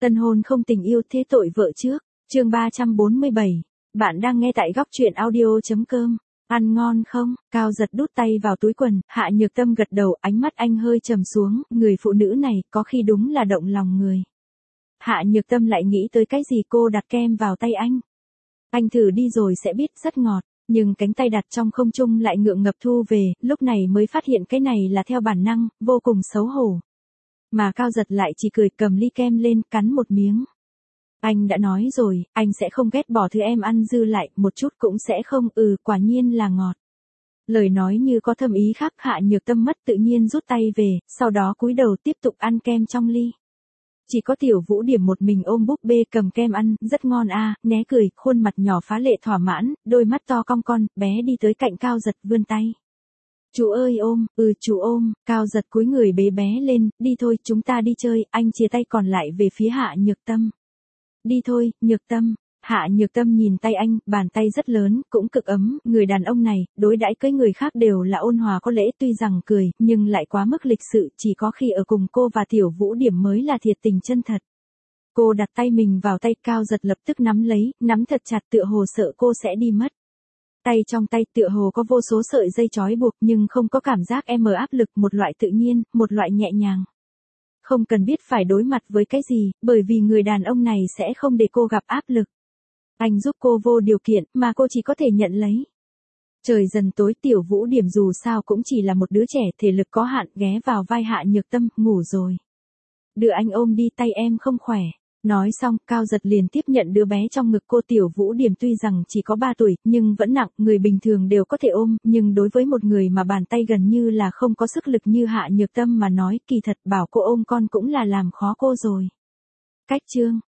Tân hôn không tình yêu thế tội vợ trước. Chương 347. Bạn đang nghe tại góc truyện audio.com. Ăn ngon không? Cao Giật đút tay vào túi quần, Hạ Nhược Tâm gật đầu, ánh mắt anh hơi trầm xuống, người phụ nữ này có khi đúng là động lòng người. Hạ Nhược Tâm lại nghĩ tới cái gì, cô đặt kem vào tay anh. Anh thử đi rồi sẽ biết, rất ngọt. Nhưng cánh tay đặt trong không trung lại ngượng ngập thu về, lúc này mới phát hiện cái này là theo bản năng, vô cùng xấu hổ. Mà Cao Giật lại chỉ cười, cầm ly kem lên, cắn một miếng. Anh đã nói rồi, anh sẽ không ghét bỏ thứ em ăn dư lại, một chút cũng sẽ không, quả nhiên là ngọt. Lời nói như có thâm ý khác, Hạ Nhược Tâm mất tự nhiên rút tay về, sau đó cúi đầu tiếp tục ăn kem trong ly. Chỉ có Tiểu Vũ Điểm một mình ôm búp bê cầm kem ăn, rất ngon à, né cười, khuôn mặt nhỏ phá lệ thỏa mãn, đôi mắt to cong con, bé đi tới cạnh Cao Giật vươn tay. Chú ơi ôm, chú ôm, Cao Giật cúi người bế bé lên, đi thôi, chúng ta đi chơi, anh chia tay còn lại về phía Hạ Nhược Tâm. Đi thôi, Nhược Tâm. Hạ Nhược Tâm nhìn tay anh, bàn tay rất lớn, cũng cực ấm, người đàn ông này, đối đãi với người khác đều là ôn hòa có lễ, tuy rằng cười, nhưng lại quá mức lịch sự, chỉ có khi ở cùng cô và Tiểu Vũ Điểm mới là thiệt tình chân thật. Cô đặt tay mình vào tay Cao Giật, lập tức nắm lấy, nắm thật chặt, tựa hồ sợ cô sẽ đi mất. Tay trong tay tựa hồ có vô số sợi dây trói buộc, nhưng không có cảm giác áp lực, một loại tự nhiên, một loại nhẹ nhàng. Không cần biết phải đối mặt với cái gì, bởi vì người đàn ông này sẽ không để cô gặp áp lực. Anh giúp cô vô điều kiện, mà cô chỉ có thể nhận lấy. Trời dần tối, Tiểu Vũ Điểm dù sao cũng chỉ là một đứa trẻ, thể lực có hạn, ghé vào vai Hạ Nhược Tâm, ngủ rồi. Đưa anh ôm đi, tay em không khỏe. Nói xong, Cao Giật liền tiếp nhận đứa bé trong ngực cô. Tiểu Vũ Điểm tuy rằng chỉ có 3 tuổi, nhưng vẫn nặng, người bình thường đều có thể ôm, nhưng đối với một người mà bàn tay gần như là không có sức lực như Hạ Nhược Tâm mà nói, kỳ thật bảo cô ôm con cũng là làm khó cô rồi. Cách chương.